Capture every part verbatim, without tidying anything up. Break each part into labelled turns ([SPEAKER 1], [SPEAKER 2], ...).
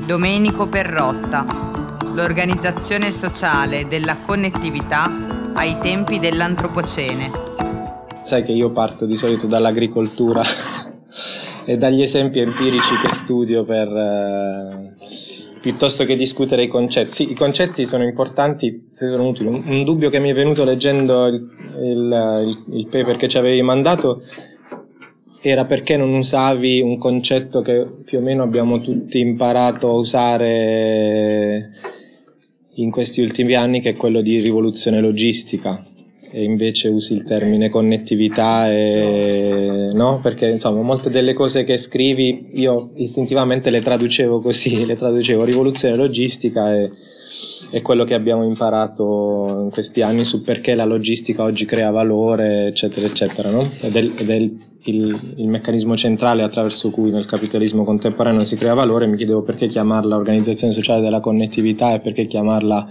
[SPEAKER 1] Domenico Perrotta, l'organizzazione sociale della connettività ai tempi dell'Antropocene.
[SPEAKER 2] Sai che io parto di solito dall'agricoltura e dagli esempi empirici che studio per eh, piuttosto che discutere i concetti. Sì, i concetti sono importanti se sono utili. Un, un dubbio che mi è venuto leggendo il, il, il, il paper che ci avevi mandato era perché non usavi un concetto che più o meno abbiamo tutti imparato a usare in questi ultimi anni, che è quello di rivoluzione logistica, e invece usi il termine connettività e no? Perché insomma molte delle cose che scrivi io istintivamente le traducevo così, le traducevo rivoluzione logistica e è quello che abbiamo imparato in questi anni su perché la logistica oggi crea valore, eccetera, eccetera, no? Ed è, ed è il, il, il meccanismo centrale attraverso cui nel capitalismo contemporaneo si crea valore. Mi chiedevo perché chiamarla organizzazione sociale della connettività e perché chiamarla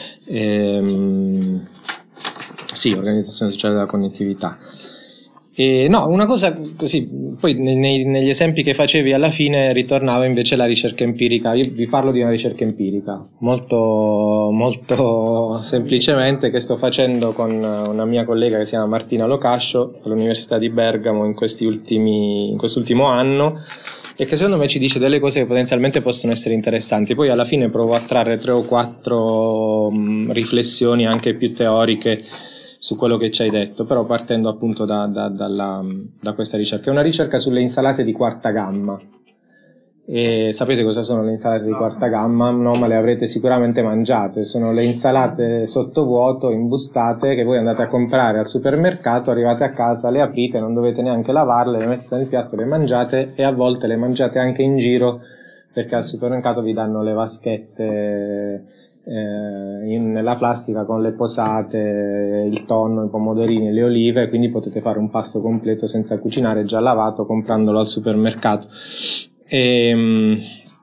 [SPEAKER 2] ehm, sì, organizzazione sociale della connettività. E no, una cosa così, poi nei, negli esempi che facevi alla fine ritornava invece la ricerca empirica. Io vi parlo di una ricerca empirica molto, molto semplicemente, che sto facendo con una mia collega che si chiama Martina Locascio all'Università di Bergamo in questi ultimi, in quest'ultimo anno, e che secondo me ci dice delle cose che potenzialmente possono essere interessanti. Poi alla fine provo a trarre tre o quattro mh, riflessioni anche più teoriche su quello che ci hai detto, però partendo appunto da, da, dalla, da questa ricerca. È una ricerca sulle insalate di quarta gamma. E sapete cosa sono le insalate di quarta gamma? No, ma le avrete sicuramente mangiate. Sono le insalate sottovuoto, imbustate, che voi andate a comprare al supermercato, arrivate a casa, le aprite, non dovete neanche lavarle, le mettete nel piatto, le mangiate, e a volte le mangiate anche in giro, perché al supermercato vi danno le vaschette In, nella plastica con le posate, il tonno, i pomodorini e le olive, quindi potete fare un pasto completo senza cucinare, già lavato, comprandolo al supermercato. E,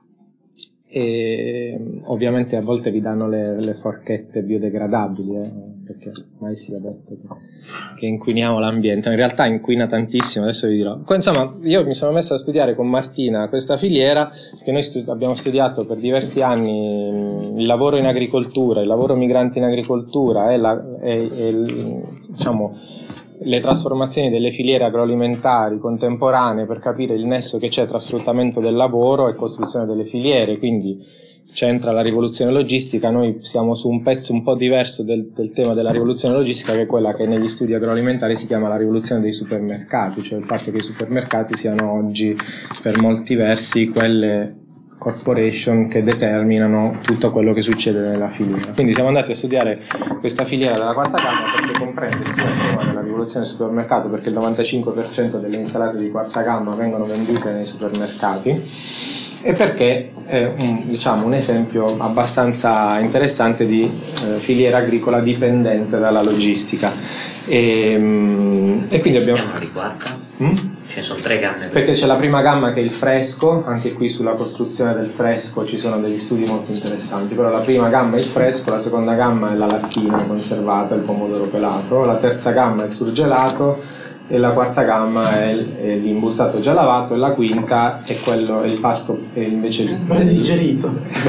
[SPEAKER 2] e ovviamente a volte vi danno le, le forchette biodegradabili, eh, perché mai si è detto che, che inquiniamo l'ambiente. In realtà inquina tantissimo, adesso vi dirò. Insomma, io mi sono messo a studiare con Martina questa filiera, che noi stu- abbiamo studiato per diversi anni il lavoro in agricoltura, il lavoro migrante in agricoltura e, la, e, e il, diciamo le trasformazioni delle filiere agroalimentari contemporanee, per capire il nesso che c'è tra sfruttamento del lavoro e costruzione delle filiere. Quindi c'entra la rivoluzione logistica. Noi siamo su un pezzo un po' diverso del, del tema della rivoluzione logistica, che è quella che negli studi agroalimentari si chiama la rivoluzione dei supermercati, cioè il fatto che i supermercati siano oggi per molti versi quelle corporation che determinano tutto quello che succede nella filiera. Quindi siamo andati a studiare questa filiera della quarta gamma perché comprende sia il tema della rivoluzione del supermercato, perché il novantacinque per cento delle insalate di quarta gamma vengono vendute nei supermercati, e perché è un, diciamo, un esempio abbastanza interessante di eh, filiera agricola dipendente dalla logistica. E, e quindi abbiamo...
[SPEAKER 3] di quarta?
[SPEAKER 2] Mm?
[SPEAKER 3] Ci sono tre gamme.
[SPEAKER 2] Perché c'è la prima gamma che è il fresco, anche qui sulla costruzione del fresco ci sono degli studi molto interessanti, però la prima gamma è il fresco, la seconda gamma è la lattina conservata, il pomodoro pelato, la terza gamma è il surgelato e la quarta gamma è, è l'imbustato già lavato, e la quinta è quello, è il pasto è invece il
[SPEAKER 4] digerito.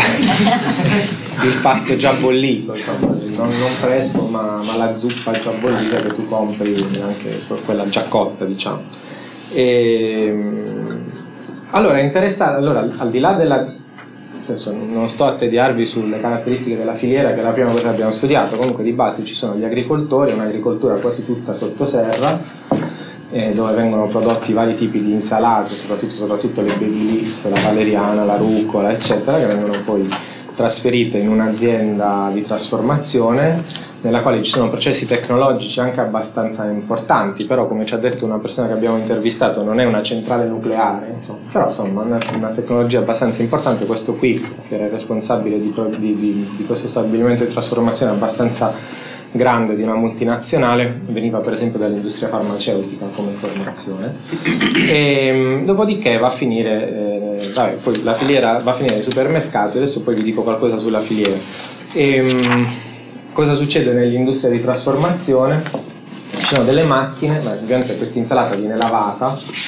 [SPEAKER 2] il pasto già bollito, insomma, non, non fresco ma, ma la zuppa già bollita che tu compri, anche quella già cotta, diciamo. E, allora è interessante, allora al di là della, adesso non sto a tediarvi sulle caratteristiche della filiera, che è la prima cosa che abbiamo studiato. Comunque di base ci sono gli agricoltori, un'agricoltura quasi tutta sotto serra, eh, dove vengono prodotti vari tipi di insalate, soprattutto, soprattutto le baby leaf, la valeriana, la rucola, eccetera, che vengono poi trasferite in un'azienda di trasformazione nella quale ci sono processi tecnologici anche abbastanza importanti, però come ci ha detto una persona che abbiamo intervistato non è una centrale nucleare, insomma. Però insomma una, una tecnologia abbastanza importante. Questo qui, che era il responsabile di, di, di, di questo stabilimento di trasformazione abbastanza grande di una multinazionale, veniva per esempio dall'industria farmaceutica come formazione, e dopodiché va a finire eh, vabbè, poi la filiera va a finire nei supermercati. Adesso poi vi dico qualcosa sulla filiera. E, cosa succede nell'industria di trasformazione? Ci sono delle macchine, ma ovviamente questa insalata viene lavata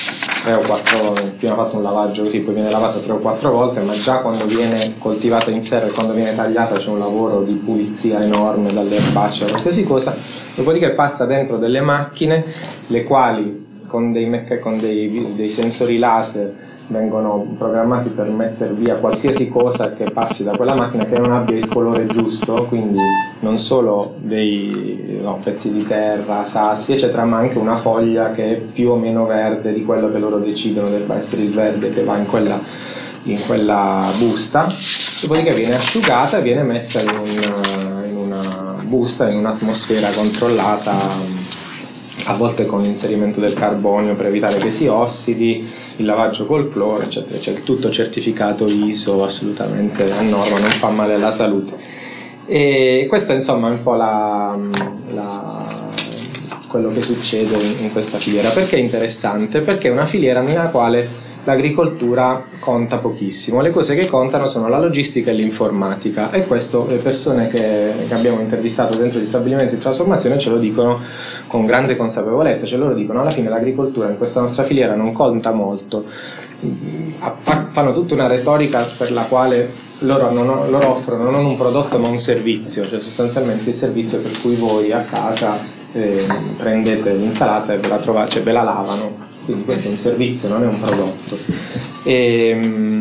[SPEAKER 2] tre o quattro volte, prima fatto un lavaggio così, poi viene lavata tre o quattro volte, ma già quando viene coltivata in serra e quando viene tagliata c'è un lavoro di pulizia enorme dalle erbacce a qualsiasi cosa, dopodiché passa dentro delle macchine le quali con dei, mecca- con dei, dei sensori laser vengono programmati per mettere via qualsiasi cosa che passi da quella macchina che non abbia il colore giusto, quindi non solo dei no, pezzi di terra, sassi eccetera, ma anche una foglia che è più o meno verde di quello che loro decidono debba essere il verde che va in quella, in quella busta. Dopodiché viene asciugata e viene messa in, un, in una busta, in un'atmosfera controllata, a volte con l'inserimento del carbonio per evitare che si ossidi, il lavaggio col cloro eccetera, c'è tutto certificato I S O assolutamente a norma, non fa male alla salute. E questo insomma è un po' la, la, quello che succede in, in questa filiera. Perché è interessante? Perché è una filiera nella quale l'agricoltura conta pochissimo, le cose che contano sono la logistica e l'informatica, e questo le persone che, che abbiamo intervistato dentro gli stabilimenti di trasformazione ce lo dicono con grande consapevolezza, cioè loro dicono alla fine l'agricoltura in questa nostra filiera non conta molto, fanno tutta una retorica per la quale loro, non, loro offrono non un prodotto ma un servizio, cioè sostanzialmente il servizio per cui voi a casa eh, prendete l'insalata e ve la trovate, cioè ve la lavano. Quindi questo è un servizio, non è un prodotto. E,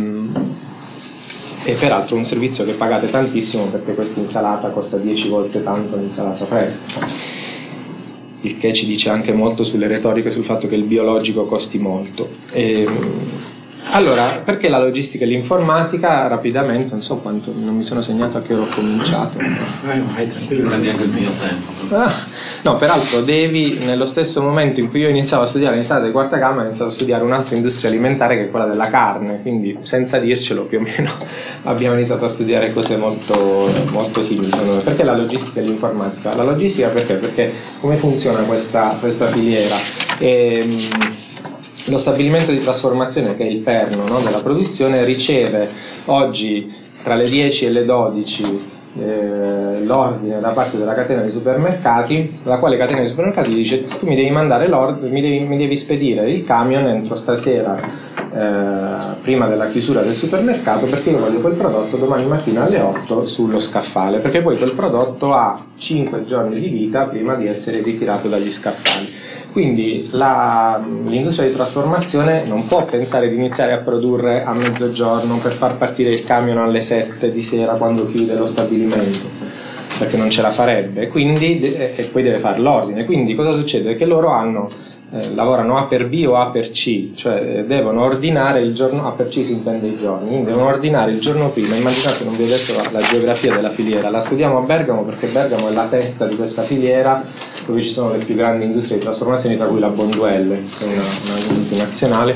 [SPEAKER 2] e peraltro un servizio che pagate tantissimo perché questa insalata costa dieci volte tanto l'insalata fresca. Il che ci dice anche molto sulle retoriche sul fatto che il biologico costi molto. E, allora, perché la logistica e l'informatica? Rapidamente, non so quanto, non mi sono segnato a che ora ho cominciato.
[SPEAKER 3] Vai, vai, tranquillo, prendi anche il mio tempo.
[SPEAKER 2] Ah, no, peraltro Devi, nello stesso momento in cui io iniziavo a studiare l'insalata di quarta gamma, ho iniziato a studiare un'altra industria alimentare che è quella della carne, quindi senza dircelo più o meno abbiamo iniziato a studiare cose molto, molto simili. Perché la logistica e l'informatica? La logistica perché? Perché come funziona questa, questa filiera? E, lo stabilimento di trasformazione, che è il perno, no, della produzione, riceve oggi tra le dieci e le dodici eh, l'ordine da parte della catena di supermercati, la quale catena di supermercati dice: tu mi devi mandare l'ordine, mi devi, mi devi spedire il camion entro stasera eh, prima della chiusura del supermercato, perché io voglio quel prodotto domani mattina alle otto sullo scaffale, perché poi quel prodotto ha cinque giorni di vita prima di essere ritirato dagli scaffali. Quindi la, l'industria di trasformazione non può pensare di iniziare a produrre a mezzogiorno per far partire il camion alle sette di sera quando chiude lo stabilimento, perché non ce la farebbe, quindi, e poi deve fare l'ordine. Quindi cosa succede? Che loro hanno, eh, lavorano A per B o A per C, cioè devono ordinare il giorno, A per C si intende i giorni, quindi devono ordinare il giorno prima. Immaginate, non vi ho detto la, la geografia della filiera, la studiamo a Bergamo perché Bergamo è la testa di questa filiera, dove ci sono le più grandi industrie di trasformazione, tra cui la Bonduelle, che è una, una multinazionale,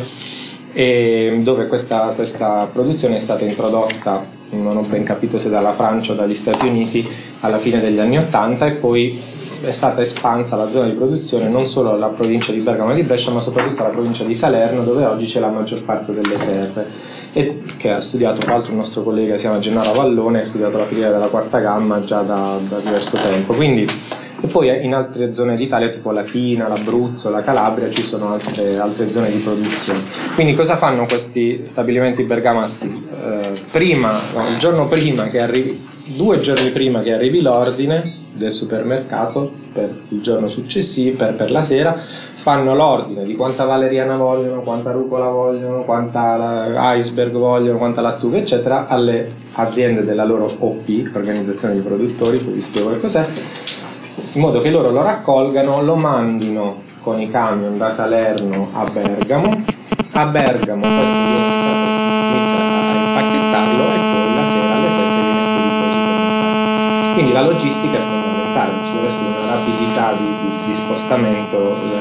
[SPEAKER 2] e dove questa, questa produzione è stata introdotta, non ho ben capito se dalla Francia o dagli Stati Uniti, alla fine degli anni Ottanta, e poi è stata espansa la zona di produzione non solo alla provincia di Bergamo e di Brescia, ma soprattutto alla provincia di Salerno, dove oggi c'è la maggior parte delle serre, e che ha studiato, tra l'altro un nostro collega si chiama Gennaro Vallone, ha studiato la filiera della quarta gamma già da, da diverso tempo. Quindi, e poi in altre zone d'Italia tipo Latina, l'Abruzzo, la Calabria ci sono altre, altre zone di produzione. Quindi cosa fanno questi stabilimenti bergamaschi? Eh, prima, no, il giorno prima che arrivi, due giorni prima che arrivi l'ordine del supermercato per il giorno successivo, per, per la sera, fanno l'ordine di quanta valeriana vogliono, quanta rucola vogliono, quanta iceberg vogliono, quanta lattuga eccetera alle aziende della loro O P, organizzazione di produttori, poi vi spiego che cos'è, in modo che loro lo raccolgano, lo mandino con i camion da Salerno a Bergamo. A Bergamo questo inizia a impacchettarlo e poi la sera alle sette viene spedito ai supermercati. Quindi la logistica è fondamentale, ci deve essere una rapidità di, di, di spostamento,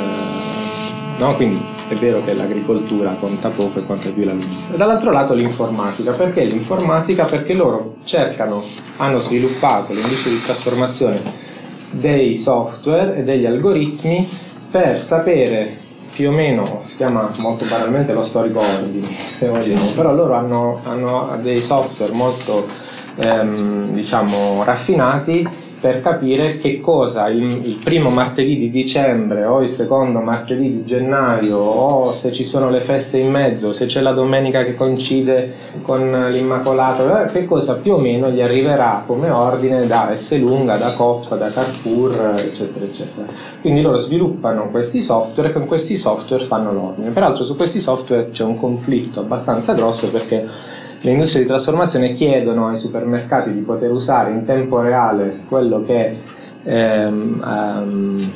[SPEAKER 2] eh, no? Quindi è vero che l'agricoltura conta poco e conta più la logistica. E dall'altro lato l'informatica. Perché l'informatica? Perché loro cercano, hanno sviluppato l'industria di trasformazione dei software e degli algoritmi per sapere più o meno, si chiama molto banalmente lo storico ordine, se vogliamo, però loro hanno, hanno dei software molto ehm, diciamo raffinati per capire che cosa il, il primo martedì di dicembre o il secondo martedì di gennaio, o se ci sono le feste in mezzo, se c'è la domenica che coincide con l'Immacolato, che cosa più o meno gli arriverà come ordine da Esselunga, da Coop, da Carrefour, eccetera eccetera. Quindi loro sviluppano questi software e con questi software fanno l'ordine. Peraltro su questi software c'è un conflitto abbastanza grosso, perché le industrie di trasformazione chiedono ai supermercati di poter usare in tempo reale quello che ehm, ehm,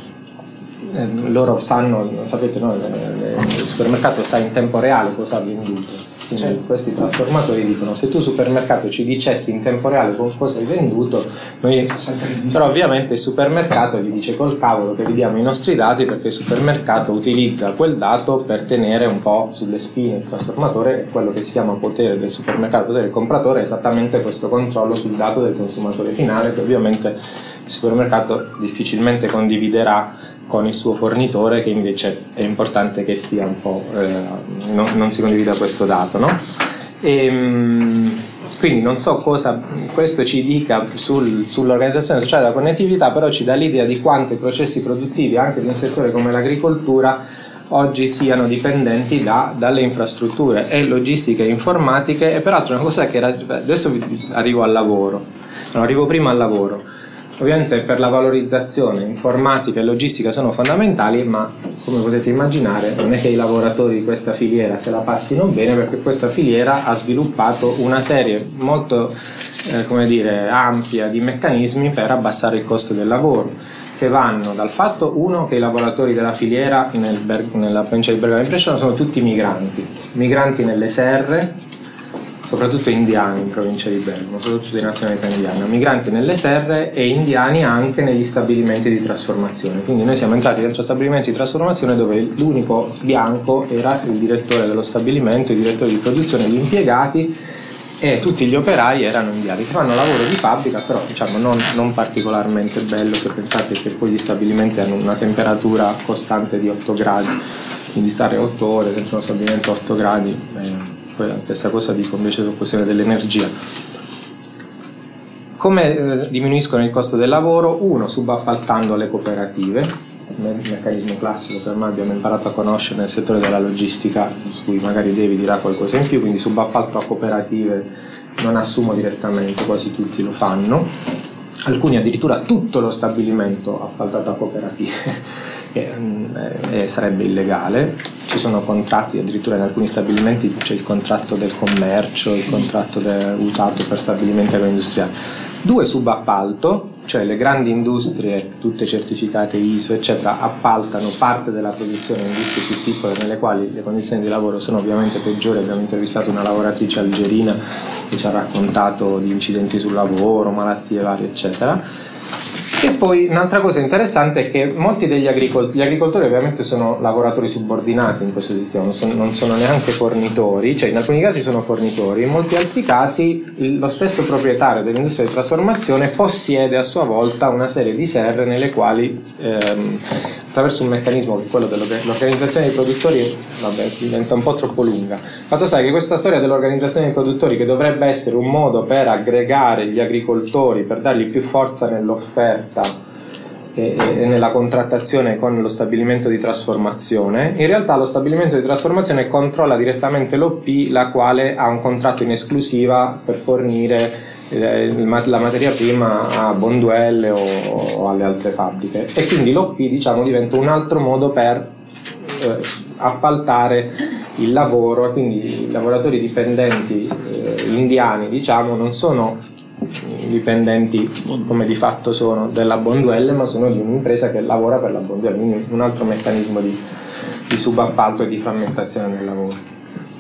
[SPEAKER 2] ehm, loro sanno, sapete, no? Il supermercato sa in tempo reale cosa ha venduto. Quindi certo. Questi trasformatori dicono: se tu supermercato ci dicessi in tempo reale con cosa hai venduto, noi... però ovviamente il supermercato gli dice: col cavolo che vi diamo i nostri dati, perché il supermercato utilizza quel dato per tenere un po' sulle spine il trasformatore, e quello che si chiama potere del supermercato, potere del compratore, è esattamente questo controllo sul dato del consumatore finale, che ovviamente il supermercato difficilmente condividerà con il suo fornitore, che invece è importante che stia un po', eh, non, non si condivida questo dato, no? E, quindi non so cosa questo ci dica sul, sull'organizzazione sociale della connettività, però ci dà l'idea di quanto i processi produttivi anche di un settore come l'agricoltura oggi siano dipendenti da, dalle infrastrutture e logistiche e informatiche. E peraltro una cosa che era, adesso arrivo al lavoro, no, arrivo prima al lavoro. Ovviamente per la valorizzazione informatica e logistica sono fondamentali, ma come potete immaginare non è che i lavoratori di questa filiera se la passino bene, perché questa filiera ha sviluppato una serie molto eh, come dire, ampia di meccanismi per abbassare il costo del lavoro, che vanno dal fatto, uno, che i lavoratori della filiera nel Ber- nella provincia di Bergamo e Brescia sono tutti migranti, migranti nelle serre, soprattutto indiani in provincia di Bergamo, soprattutto di nazionalità indiana, migranti nelle serre e indiani anche negli stabilimenti di trasformazione. Quindi noi siamo entrati dentro stabilimenti di trasformazione dove l'unico bianco era il direttore dello stabilimento, il direttore di produzione, gli impiegati, e tutti gli operai erano indiani, che fanno lavoro di fabbrica, però diciamo non, non particolarmente bello, se pensate che poi gli stabilimenti hanno una temperatura costante di otto gradi, quindi stare otto ore dentro uno stabilimento a otto gradi... Eh, questa cosa dico invece su questione dell'energia. Come eh, diminuiscono il costo del lavoro? Uno, subappaltando alle cooperative, un meccanismo classico che ormai abbiamo imparato a conoscere nel settore della logistica, su cui magari Devi dirà qualcosa in più, quindi subappalto a cooperative, non assumo direttamente, quasi tutti lo fanno, alcuni addirittura tutto lo stabilimento appaltato a cooperative. Che eh, sarebbe illegale. Ci sono contratti, addirittura in alcuni stabilimenti c'è il contratto del commercio, il contratto de- usato per stabilimenti agroindustriali. Due, subappalto, cioè le grandi industrie, tutte certificate I S O eccetera, appaltano parte della produzione in industrie più piccole nelle quali le condizioni di lavoro sono ovviamente peggiori. Abbiamo intervistato una lavoratrice algerina che ci ha raccontato di incidenti sul lavoro, malattie varie eccetera. E poi un'altra cosa interessante è che molti degli agricoltori, gli agricoltori ovviamente sono lavoratori subordinati in questo sistema, non sono, non sono neanche fornitori, cioè in alcuni casi sono fornitori, in molti altri casi il, lo stesso proprietario dell'industria di trasformazione possiede a sua volta una serie di serre nelle quali ehm, attraverso un meccanismo che è quello dell'organizzazione dei produttori, vabbè, diventa un po' troppo lunga. Fatto sta che questa storia dell'organizzazione dei produttori, che dovrebbe essere un modo per aggregare gli agricoltori, per dargli più forza nell'offerta e, e nella contrattazione con lo stabilimento di trasformazione, in realtà lo stabilimento di trasformazione controlla direttamente l'O P, la quale ha un contratto in esclusiva per fornire la materia prima a Bonduelle o alle altre fabbriche, e quindi l'O P diciamo diventa un altro modo per eh, appaltare il lavoro, e quindi i lavoratori dipendenti eh, indiani diciamo non sono dipendenti come di fatto sono della Bonduelle, ma sono di un'impresa che lavora per la Bonduelle, quindi un altro meccanismo di, di subappalto e di frammentazione del lavoro.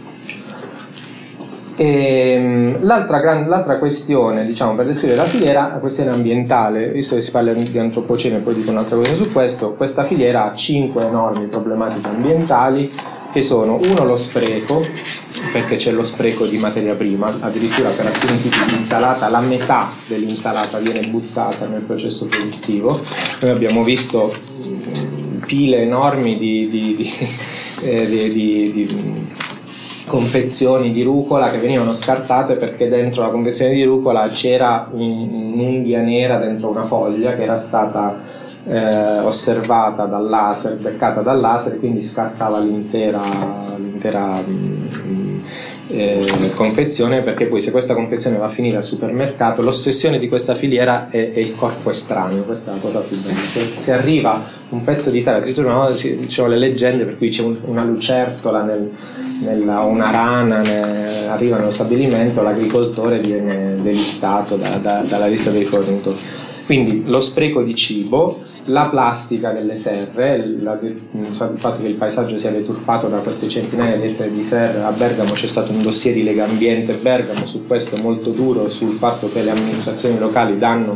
[SPEAKER 2] E l'altra, gran, l'altra questione, diciamo, per descrivere la filiera, la questione ambientale, visto che si parla di antropocene, poi dico un'altra cosa su questo. Questa filiera ha cinque enormi problematiche ambientali, che sono: uno, lo spreco, perché c'è lo spreco di materia prima, addirittura per alcuni tipi di insalata la metà dell'insalata viene buttata nel processo produttivo. Noi abbiamo visto pile enormi di, di, di, eh, di, di, di confezioni di rucola che venivano scartate perché dentro la confezione di rucola c'era un'unghia nera dentro una foglia che era stata eh, osservata dal laser, beccata dal laser, e quindi scartava l'intera, l'intera mh, eh, confezione, perché poi se questa confezione va a finire al supermercato, l'ossessione di questa filiera è, è il corpo estraneo. Questa è la cosa più bella. Se, se arriva un pezzo di terra, addirittura una volta si dicevano le leggende per cui c'è un, una lucertola nel Nella, una rana ne, arriva nello stabilimento, l'agricoltore viene delistato da, da, dalla lista dei fornitori. Quindi lo spreco di cibo, la plastica delle serre, la, il fatto che il paesaggio sia deturpato da queste centinaia di ettari di serre. A Bergamo c'è stato un dossier di Legambiente Bergamo su questo molto duro, sul fatto che le amministrazioni locali danno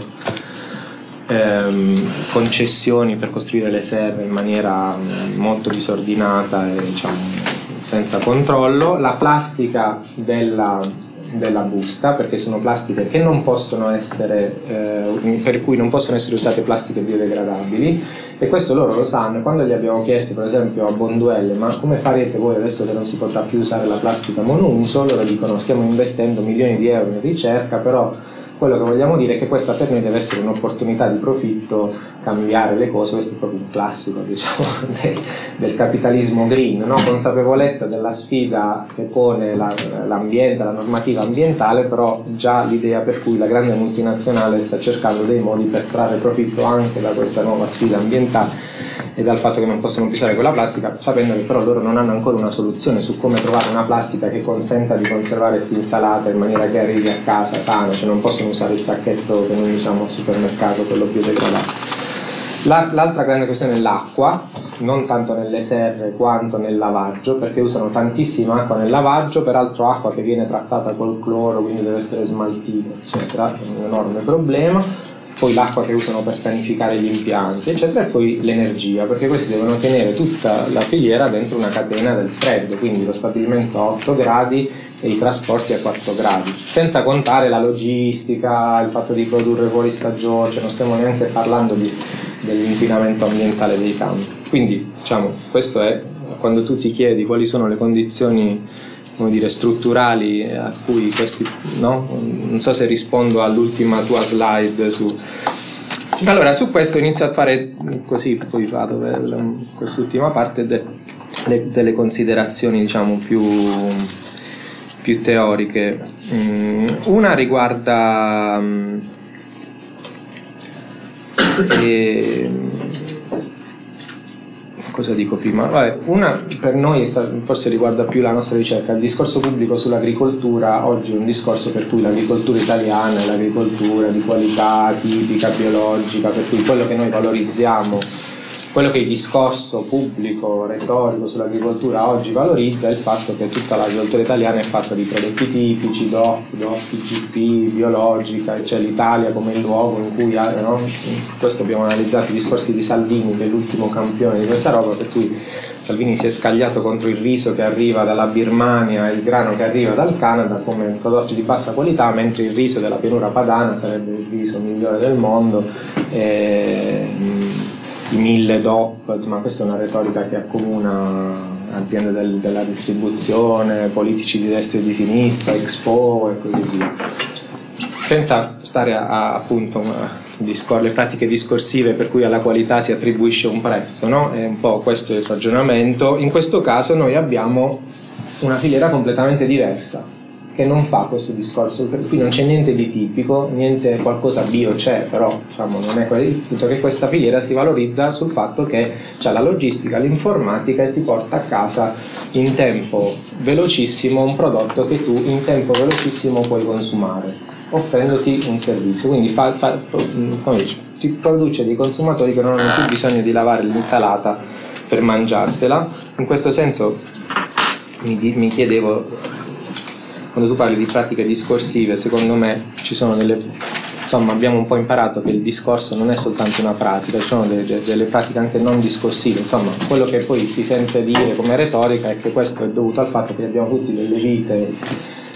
[SPEAKER 2] ehm, concessioni per costruire le serre in maniera molto disordinata e diciamo senza controllo. La plastica della, della busta, perché sono plastiche che non possono essere eh, per cui non possono essere usate plastiche biodegradabili, e questo loro lo sanno. Quando gli abbiamo chiesto per esempio a Bonduelle ma come farete voi adesso che non si potrà più usare la plastica monouso, loro dicono stiamo investendo milioni di euro in ricerca, però quello che vogliamo dire è che questa per noi deve essere un'opportunità di profitto, cambiare le cose. Questo è proprio un classico, diciamo, del, del capitalismo green, no? Consapevolezza della sfida che pone la, l'ambiente, la normativa ambientale, però già l'idea per cui la grande multinazionale sta cercando dei modi per trarre profitto anche da questa nuova sfida ambientale e dal fatto che non possono più usare quella plastica, sapendo che però loro non hanno ancora una soluzione su come trovare una plastica che consenta di conservare l'insalata in maniera che arrivi a casa sana, cioè non possono usare il sacchetto che noi usiamo al supermercato, quello biodegradabile. L'altra grande questione è l'acqua, non tanto nelle serre quanto nel lavaggio, perché usano tantissima acqua nel lavaggio, peraltro acqua che viene trattata col cloro, quindi deve essere smaltita, eccetera, è un enorme problema. Poi l'acqua che usano per sanificare gli impianti, eccetera, e poi l'energia, perché questi devono tenere tutta la filiera dentro una catena del freddo, quindi lo stabilimento a otto gradi e i trasporti a quattro gradi, senza contare la logistica, il fatto di produrre fuori stagione, cioè non stiamo neanche parlando di, dell'inquinamento ambientale dei campi. Quindi, diciamo, questo è quando tu ti chiedi quali sono le condizioni, come dire, strutturali a cui questi, no? Non so se rispondo all'ultima tua slide su. Allora, su questo inizio a fare così, poi vado per quest'ultima parte de, de, delle considerazioni, diciamo, più, più teoriche. Una riguarda e, cosa dico prima? Vabbè, una per noi forse riguarda più la nostra ricerca. Il discorso pubblico sull'agricoltura oggi è un discorso per cui l'agricoltura italiana è l'agricoltura di qualità, tipica, biologica, per cui quello che noi valorizziamo, quello che il discorso pubblico, retorico sull'agricoltura oggi valorizza è il fatto che tutta l'agricoltura italiana è fatta di prodotti tipici, D O P, D O P, I G P, biologica, c'è l'Italia come il luogo in cui, no? Questo abbiamo analizzato i discorsi di Salvini, che è l'ultimo campione di questa roba, per cui Salvini si è scagliato contro il riso che arriva dalla Birmania e il grano che arriva dal Canada come prodotti di bassa qualità, mentre il riso della pianura padana sarebbe il riso migliore del mondo. E, i mille D O P, ma questa è una retorica che accomuna aziende del, della distribuzione, politici di destra e di sinistra, Expo e così via, senza stare a, a appunto a discor- le pratiche discorsive per cui alla qualità si attribuisce un prezzo, no? È un po' questo il ragionamento. In questo caso noi abbiamo una filiera completamente diversa che non fa questo discorso, per cui non c'è niente di tipico, niente, qualcosa bio c'è, però diciamo non è il punto, che questa filiera si valorizza sul fatto che c'è la logistica, l'informatica e ti porta a casa in tempo velocissimo un prodotto che tu in tempo velocissimo puoi consumare, offrendoti un servizio. Quindi fa, fa, come dice, ti produce dei consumatori che non hanno più bisogno di lavare l'insalata per mangiarsela. In questo senso mi, mi chiedevo, quando tu parli di pratiche discorsive, secondo me ci sono delle, insomma abbiamo un po' imparato che il discorso non è soltanto una pratica, ci sono delle, delle pratiche anche non discorsive. Insomma, quello che poi si sente dire come retorica è che questo è dovuto al fatto che abbiamo tutti delle vite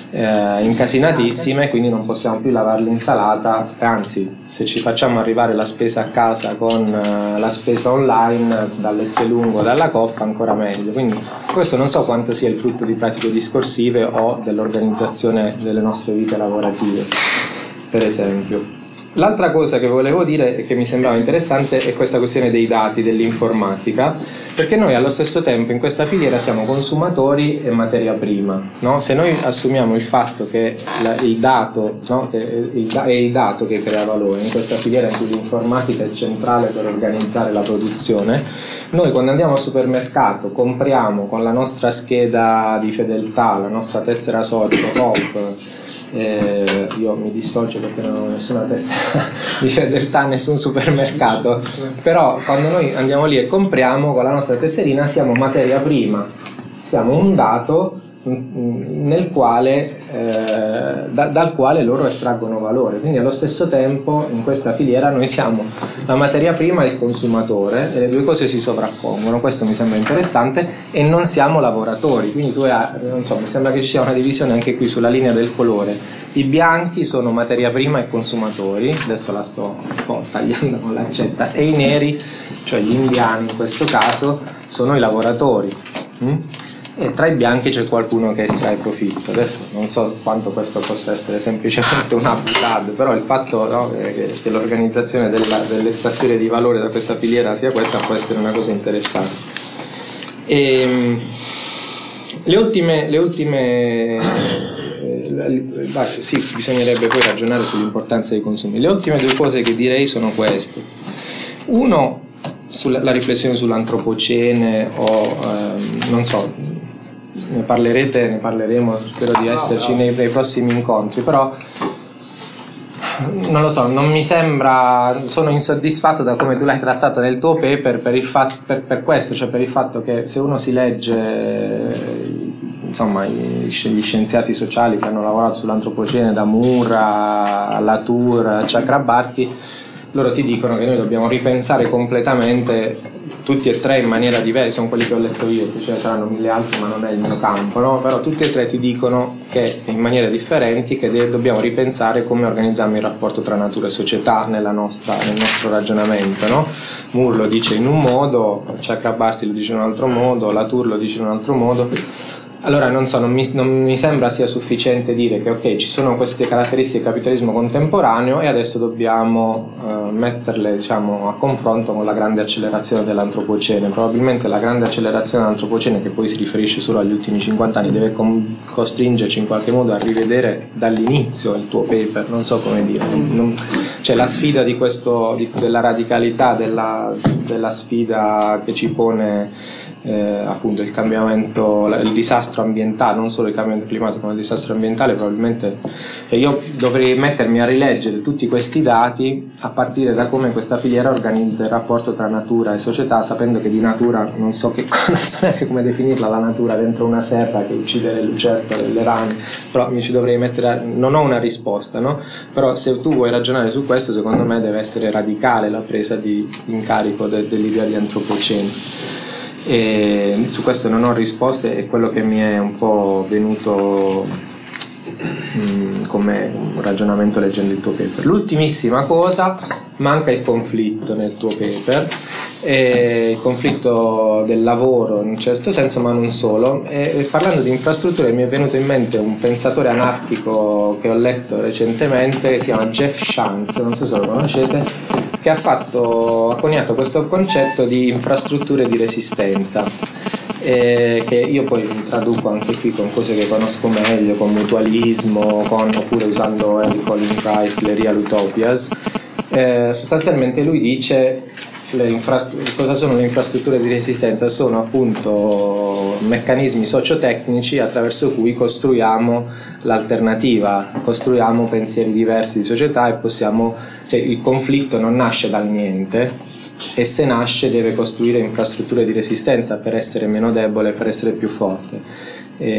[SPEAKER 2] eh, incasinatissime, quindi non possiamo più lavare l'insalata, anzi se ci facciamo arrivare la spesa a casa con eh, la spesa online dall'Esselungo, dalla Coop, ancora meglio. Quindi questo non so quanto sia il frutto di pratiche discorsive o dell'organizzazione delle nostre vite lavorative, per esempio. L'altra cosa che volevo dire e che mi sembrava interessante è questa questione dei dati, dell'informatica, perché noi allo stesso tempo in questa filiera siamo consumatori e materia prima, no? Se noi assumiamo il fatto che la, il dato, no? che il, è il dato che crea valore in questa filiera in cui l'informatica è centrale per organizzare la produzione, noi quando andiamo al supermercato compriamo con la nostra scheda di fedeltà, la nostra tessera socio, Coop. Eh, io mi dissocio perché non ho nessuna tessera di fedeltà, nessun supermercato, però quando noi andiamo lì e compriamo con la nostra tesserina siamo materia prima, siamo un dato nel quale, eh, da, dal quale loro estraggono valore, quindi allo stesso tempo in questa filiera noi siamo la materia prima e il consumatore e le due cose si sovrappongono. Questo mi sembra interessante, e non siamo lavoratori, quindi tu hai, non so, mi sembra che ci sia una divisione anche qui sulla linea del colore. I bianchi sono materia prima e consumatori, adesso la sto un po' tagliando con l'accetta, e i neri, cioè gli indiani in questo caso, sono i lavoratori. mm? E tra i bianchi c'è qualcuno che estrae profitto. Adesso non so quanto questo possa essere semplicemente una boutade, però il fatto, no, che, che l'organizzazione della, dell'estrazione di valore da questa filiera sia questa può essere una cosa interessante. E, le ultime, le ultime eh, sì, bisognerebbe poi ragionare sull'importanza dei consumi. Le ultime due cose che direi sono queste. Uno, sulla la riflessione sull'antropocene o ehm, non so, ne parlerete, ne parleremo, spero di esserci nei, nei prossimi incontri, però non lo so, non mi sembra, sono insoddisfatto da come tu l'hai trattata nel tuo paper per, il fatto, per, per questo, cioè per il fatto che se uno si legge insomma gli scienziati sociali che hanno lavorato sull'antropocene, da Moore a Latour a Chakrabarty, loro ti dicono che noi dobbiamo ripensare completamente tutti e tre in maniera diversa, sono quelli che ho letto io, ce ne saranno mille altri ma non è il mio campo, no? Però tutti e tre ti dicono che in maniere differenti che de- dobbiamo ripensare come organizziamo il rapporto tra natura e società nella nostra, nel nostro ragionamento, no? Moore lo dice in un modo, Chakrabarty lo dice in un altro modo, Latour lo dice in un altro modo. Allora non so, non mi, non mi sembra sia sufficiente dire che ok, ci sono queste caratteristiche del capitalismo contemporaneo e adesso dobbiamo uh, metterle, diciamo, a confronto con la grande accelerazione dell'antropocene. Probabilmente la grande accelerazione dell'antropocene, che poi si riferisce solo agli ultimi cinquanta anni, deve com- costringerci in qualche modo a rivedere dall'inizio il tuo paper, non so come dire. Non, cioè la sfida di questo, di, della radicalità, della, della sfida che ci pone Eh, appunto il cambiamento, il disastro ambientale, non solo il cambiamento climatico ma il disastro ambientale, probabilmente cioè io dovrei mettermi a rileggere tutti questi dati a partire da come questa filiera organizza il rapporto tra natura e società, sapendo che di natura non so, che, non so neanche come definirla la natura dentro una serra che uccide le lucertole e le rane, però mi ci dovrei mettere a, non ho una risposta, no? Però se tu vuoi ragionare su questo, secondo me deve essere radicale la presa di incarico de, dell'idea di antropocene. E su questo non ho risposte, è quello che mi è un po' venuto mh, come un ragionamento leggendo il tuo paper. L'ultimissima cosa, manca il conflitto nel tuo paper, e il conflitto del lavoro in un certo senso, ma non solo. E, e parlando di infrastrutture mi è venuto in mente un pensatore anarchico che ho letto recentemente, che si chiama Jeff Shanks, non so se lo conoscete, che ha fatto, ha coniato questo concetto di infrastrutture di resistenza, eh, che io poi traduco anche qui con cose che conosco meglio, con mutualismo, con, oppure usando Henry Colin Wright, le Real Utopias. Eh, sostanzialmente lui dice le infra- cosa sono le infrastrutture di resistenza? Sono appunto meccanismi sociotecnici attraverso cui costruiamo l'alternativa, costruiamo pensieri diversi di società e possiamo, cioè il conflitto non nasce dal niente, e se nasce deve costruire infrastrutture di resistenza per essere meno debole, per essere più forte.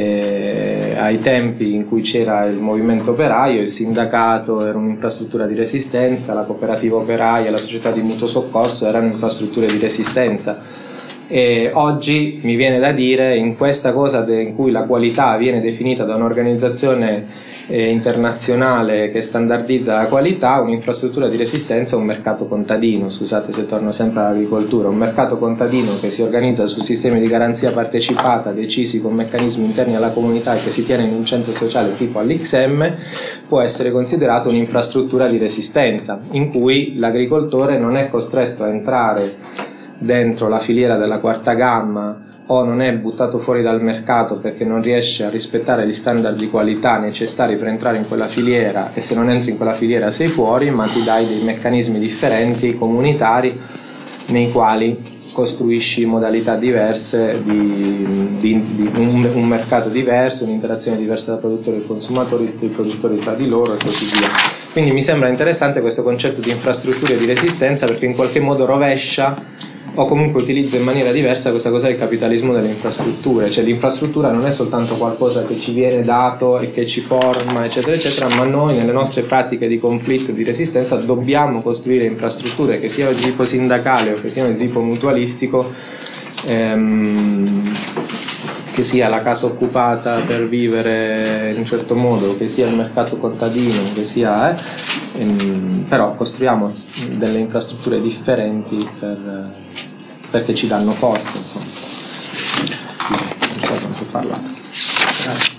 [SPEAKER 2] E ai tempi in cui c'era il movimento operaio, il sindacato era un'infrastruttura di resistenza, la cooperativa operaia, la società di mutuo soccorso erano infrastrutture di resistenza. E oggi mi viene da dire, in questa cosa de- in cui la qualità viene definita da un'organizzazione eh, internazionale che standardizza la qualità, un'infrastruttura di resistenza è un mercato contadino, scusate se torno sempre all'agricoltura, un mercato contadino che si organizza su sistemi di garanzia partecipata decisi con meccanismi interni alla comunità e che si tiene in un centro sociale tipo all'X M, può essere considerato un'infrastruttura di resistenza, in cui l'agricoltore non è costretto a entrare dentro la filiera della quarta gamma o non è buttato fuori dal mercato perché non riesce a rispettare gli standard di qualità necessari per entrare in quella filiera, e se non entri in quella filiera sei fuori, ma ti dai dei meccanismi differenti comunitari nei quali costruisci modalità diverse di, di, di un, un mercato diverso, un'interazione diversa tra produttori e consumatori, i produttori tra di loro e così via. Quindi mi sembra interessante questo concetto di infrastrutture di resistenza, perché in qualche modo rovescia o comunque utilizza in maniera diversa questa cosa del capitalismo delle infrastrutture, cioè l'infrastruttura non è soltanto qualcosa che ci viene dato e che ci forma eccetera eccetera, ma noi nelle nostre pratiche di conflitto e di resistenza dobbiamo costruire infrastrutture che siano di tipo sindacale o che siano di tipo mutualistico, ehm, che sia la casa occupata per vivere in un certo modo, che sia il mercato contadino, che sia eh, ehm, però costruiamo delle infrastrutture differenti per, perché ci danno forza, insomma. Non so quanto ho parlato. Grazie.